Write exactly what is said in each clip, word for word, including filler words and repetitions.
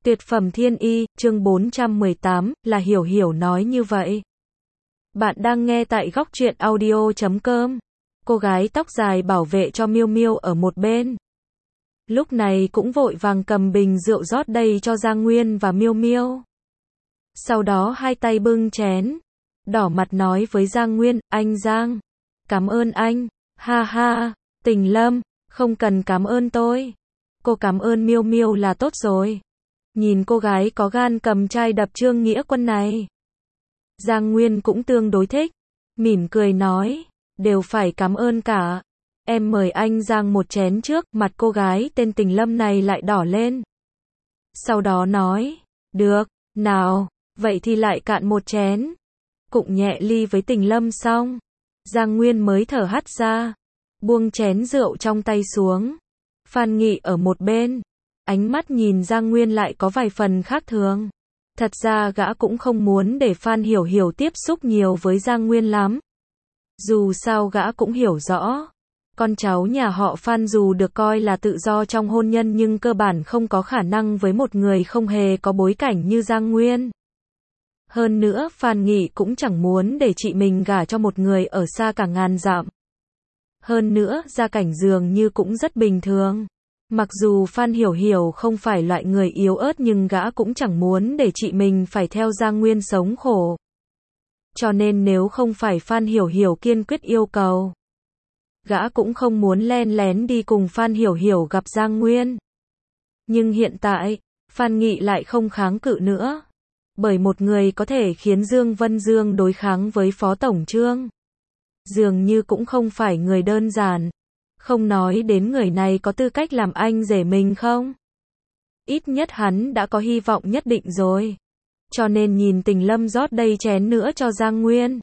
Tuyệt phẩm thiên y, chương bốn trăm mười tám, là Hiểu Hiểu nói như vậy. Bạn đang nghe tại góc truyện audio chấm com. Cô gái tóc dài bảo vệ cho Miêu Miêu ở một bên. Lúc này cũng vội vàng cầm bình rượu rót đầy cho Giang Nguyên và Miêu Miêu. Sau đó hai tay bưng chén, đỏ mặt nói với Giang Nguyên, anh Giang, cảm ơn anh, ha ha, Tình Lâm, không cần cảm ơn tôi. Cô cảm ơn Miêu Miêu là tốt rồi. Nhìn cô gái có gan cầm chai đập Trương Nghĩa Quân này. Giang Nguyên cũng tương đối thích, mỉm cười nói, đều phải cảm ơn cả. Em mời anh Giang một chén trước, mặt cô gái tên Tình Lâm này lại đỏ lên. Sau đó nói, được, nào, vậy thì lại cạn một chén. Cụng nhẹ ly với Tình Lâm xong, Giang Nguyên mới thở hắt ra, buông chén rượu trong tay xuống. Phan Nghị ở một bên, ánh mắt nhìn Giang Nguyên lại có vài phần khác thường. Thật ra gã cũng không muốn để Phan Hiểu Hiểu tiếp xúc nhiều với Giang Nguyên lắm. Dù sao gã cũng hiểu rõ, con cháu nhà họ Phan dù được coi là tự do trong hôn nhân nhưng cơ bản không có khả năng với một người không hề có bối cảnh như Giang Nguyên. Hơn nữa Phan Nghị cũng chẳng muốn để chị mình gả cho một người ở xa cả ngàn dặm. Hơn nữa gia cảnh dường như cũng rất bình thường. Mặc dù Phan Hiểu Hiểu không phải loại người yếu ớt nhưng gã cũng chẳng muốn để chị mình phải theo Giang Nguyên sống khổ. Cho nên nếu không phải Phan Hiểu Hiểu kiên quyết yêu cầu, gã cũng không muốn len lén đi cùng Phan Hiểu Hiểu gặp Giang Nguyên. Nhưng hiện tại, Phan Nghị lại không kháng cự nữa. Bởi một người có thể khiến Dương Vân Dương đối kháng với Phó Tổng Trương, dường như cũng không phải người đơn giản. Không nói đến người này có tư cách làm anh rể mình không? Ít nhất hắn đã có hy vọng nhất định rồi. Cho nên nhìn Tình Lâm rót đầy chén nữa cho Giang Nguyên.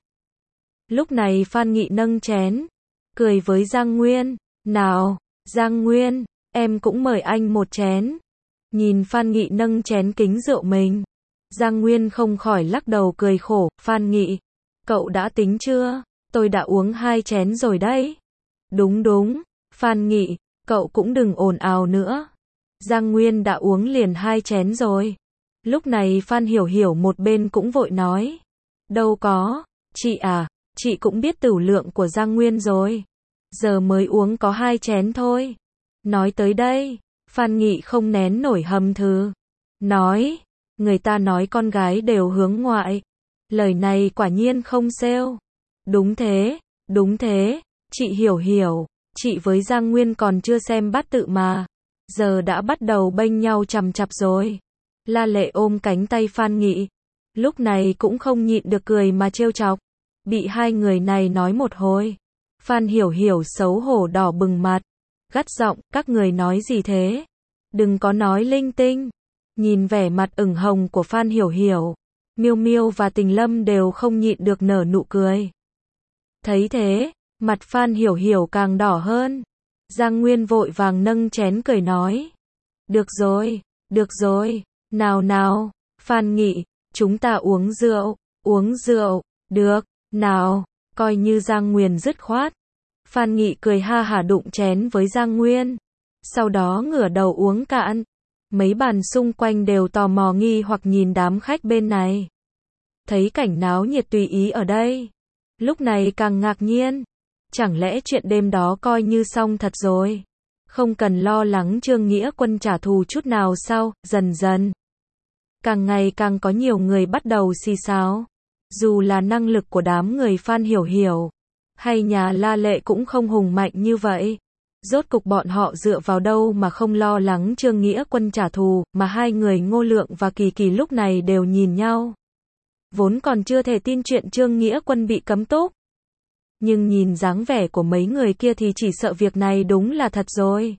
Lúc này Phan Nghị nâng chén, cười với Giang Nguyên, nào, Giang Nguyên, em cũng mời anh một chén. Nhìn Phan Nghị nâng chén kính rượu mình, Giang Nguyên không khỏi lắc đầu cười khổ, Phan Nghị, cậu đã tính chưa? Tôi đã uống hai chén rồi đấy. Đúng đúng, Phan Nghị, cậu cũng đừng ồn ào nữa. Giang Nguyên đã uống liền hai chén rồi. Lúc này Phan Hiểu Hiểu một bên cũng vội nói, đâu có, chị à, chị cũng biết tửu lượng của Giang Nguyên rồi. Giờ mới uống có hai chén thôi. Nói tới đây, Phan Nghị không nén nổi hầm thừ. Nói, người ta nói con gái đều hướng ngoại. Lời này quả nhiên không sale. Đúng thế, đúng thế, chị Hiểu Hiểu, chị với Giang Nguyên còn chưa xem bát tự mà. Giờ đã bắt đầu bênh nhau chằm chặp rồi. La Lệ ôm cánh tay Phan Nghị. Lúc này cũng không nhịn được cười mà trêu chọc. Bị hai người này nói một hồi. Phan Hiểu Hiểu xấu hổ đỏ bừng mặt. Gắt giọng, các người nói gì thế? Đừng có nói linh tinh. Nhìn vẻ mặt ửng hồng của Phan Hiểu Hiểu, Miêu Miêu và Tình Lâm đều không nhịn được nở nụ cười. Thấy thế, mặt Phan Hiểu Hiểu càng đỏ hơn. Giang Nguyên vội vàng nâng chén cười nói. Được rồi, được rồi, nào nào, Phan Nghị, chúng ta uống rượu, uống rượu, được, nào, coi như Giang Nguyên dứt khoát. Phan Nghị cười ha hả đụng chén với Giang Nguyên. Sau đó ngửa đầu uống cạn. Mấy bàn xung quanh đều tò mò nghi hoặc nhìn đám khách bên này. Thấy cảnh náo nhiệt tùy ý ở đây. Lúc này càng ngạc nhiên. Chẳng lẽ chuyện đêm đó coi như xong thật rồi? Không cần lo lắng Trương Nghĩa Quân trả thù chút nào sao? Dần dần, càng ngày càng có nhiều người bắt đầu xì xáo. Dù là năng lực của đám người Phan Hiểu Hiểu, hay nhà La Lệ cũng không hùng mạnh như vậy. Rốt cục bọn họ dựa vào đâu mà không lo lắng Trương Nghĩa Quân trả thù, mà hai người Ngô Lượng và Kỳ Kỳ lúc này đều nhìn nhau. Vốn còn chưa thể tin chuyện Trương Nghĩa Quân bị cấm túc. Nhưng nhìn dáng vẻ của mấy người kia thì chỉ sợ việc này đúng là thật rồi.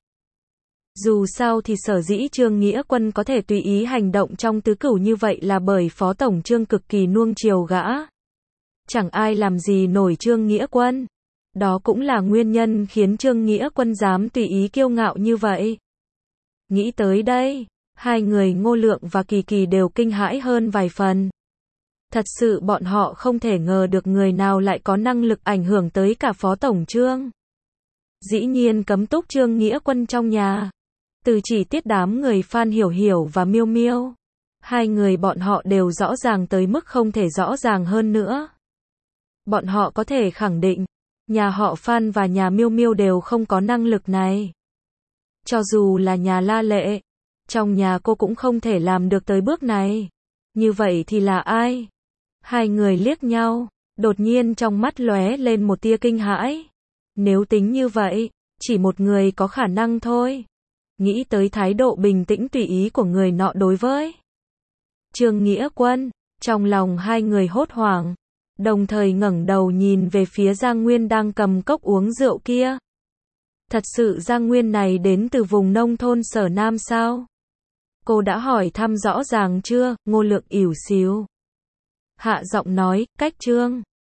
Dù sao thì sở dĩ Trương Nghĩa Quân có thể tùy ý hành động trong tứ cửu như vậy là bởi Phó Tổng Trương cực kỳ nuông chiều gã. Chẳng ai làm gì nổi Trương Nghĩa Quân. Đó cũng là nguyên nhân khiến Trương Nghĩa Quân dám tùy ý kiêu ngạo như vậy. Nghĩ tới đây, hai người Ngô Lượng và Kỳ Kỳ đều kinh hãi hơn vài phần. Thật sự bọn họ không thể ngờ được người nào lại có năng lực ảnh hưởng tới cả Phó Tổng Trương. Dĩ nhiên cấm túc Trương Nghĩa Quân trong nhà. Từ chỉ tiết đám người Phan Hiểu Hiểu và Miêu Miêu. Hai người bọn họ đều rõ ràng tới mức không thể rõ ràng hơn nữa. Bọn họ có thể khẳng định, nhà họ Phan và nhà Miêu Miêu đều không có năng lực này. Cho dù là nhà La Lệ, trong nhà cô cũng không thể làm được tới bước này. Như vậy thì là ai? Hai người liếc nhau, đột nhiên trong mắt lóe lên một tia kinh hãi. Nếu tính như vậy, chỉ một người có khả năng thôi. Nghĩ tới thái độ bình tĩnh tùy ý của người nọ đối với Trương Nghĩa Quân, trong lòng hai người hốt hoảng, đồng thời ngẩng đầu nhìn về phía Giang Nguyên đang cầm cốc uống rượu kia. Thật sự Giang Nguyên này đến từ vùng nông thôn Sở Nam sao? Cô đã hỏi thăm rõ ràng chưa? Ngô Lượng ỉu xìu hạ giọng nói, cách Trương